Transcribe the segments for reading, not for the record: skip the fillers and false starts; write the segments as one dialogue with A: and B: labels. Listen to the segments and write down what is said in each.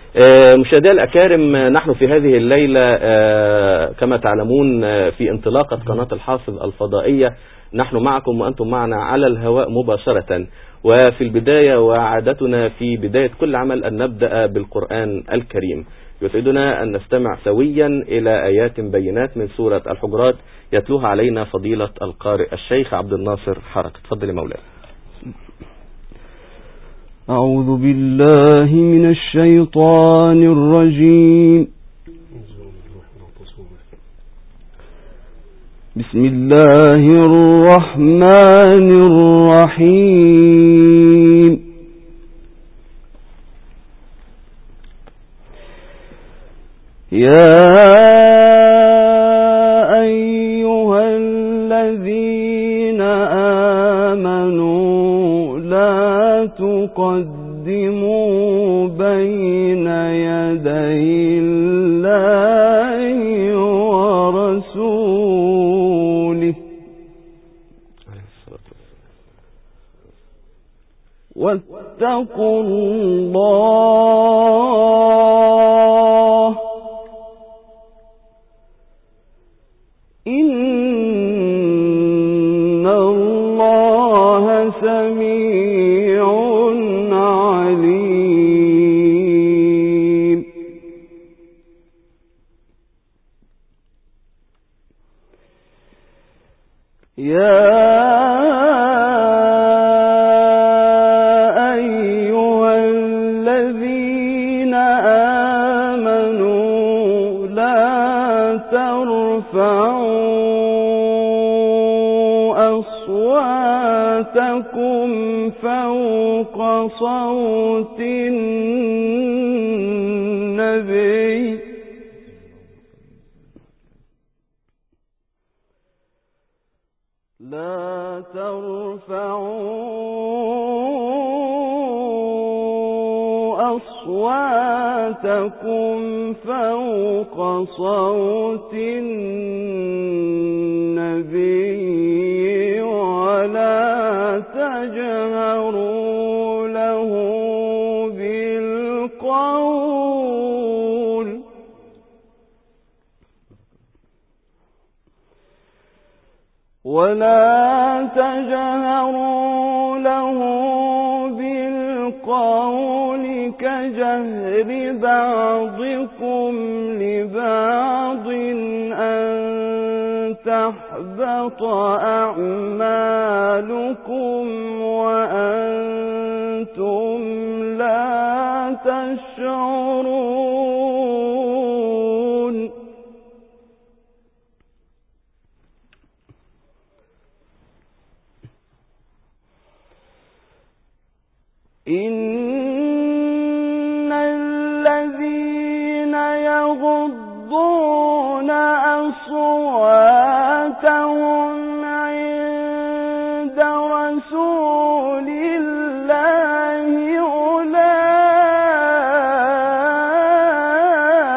A: مشاهدينا الأكارم، نحن في هذه الليلة كما تعلمون في انطلاقة قناة الحافظ الفضائية. نحن معكم وأنتم معنا على الهواء مباشرة. وفي البداية وعادتنا في بداية كل عمل أن نبدأ بالقرآن الكريم. يسعدنا أن نستمع سويا إلى آيات بينات من سورة الحجرات يتلوها علينا فضيلة القارئ الشيخ عبد الناصر حركة. تفضل يا مولاي.
B: أعوذ بالله من الشيطان الرجيم. بسم الله الرحمن الرحيم. يا أيها الذين آمنوا لا تقدموا بين يدي الله ورسوله واتقوا الله إن الله سميع عليم. يا أيها الذين آمنوا لا ترفعوا أصواتكم فوق صوت النبي لا ترفعوا أصواتكم فوق صوت النبي ولا تجهروا له بالقول كجهر بعضكم لبعض أن تحبط أعمالكم وأنتم لا تشعرون. إن الذين يغضون أصواتهم عند رسول الله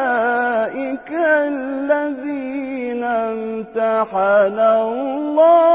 B: أولئك الذين امتحن الله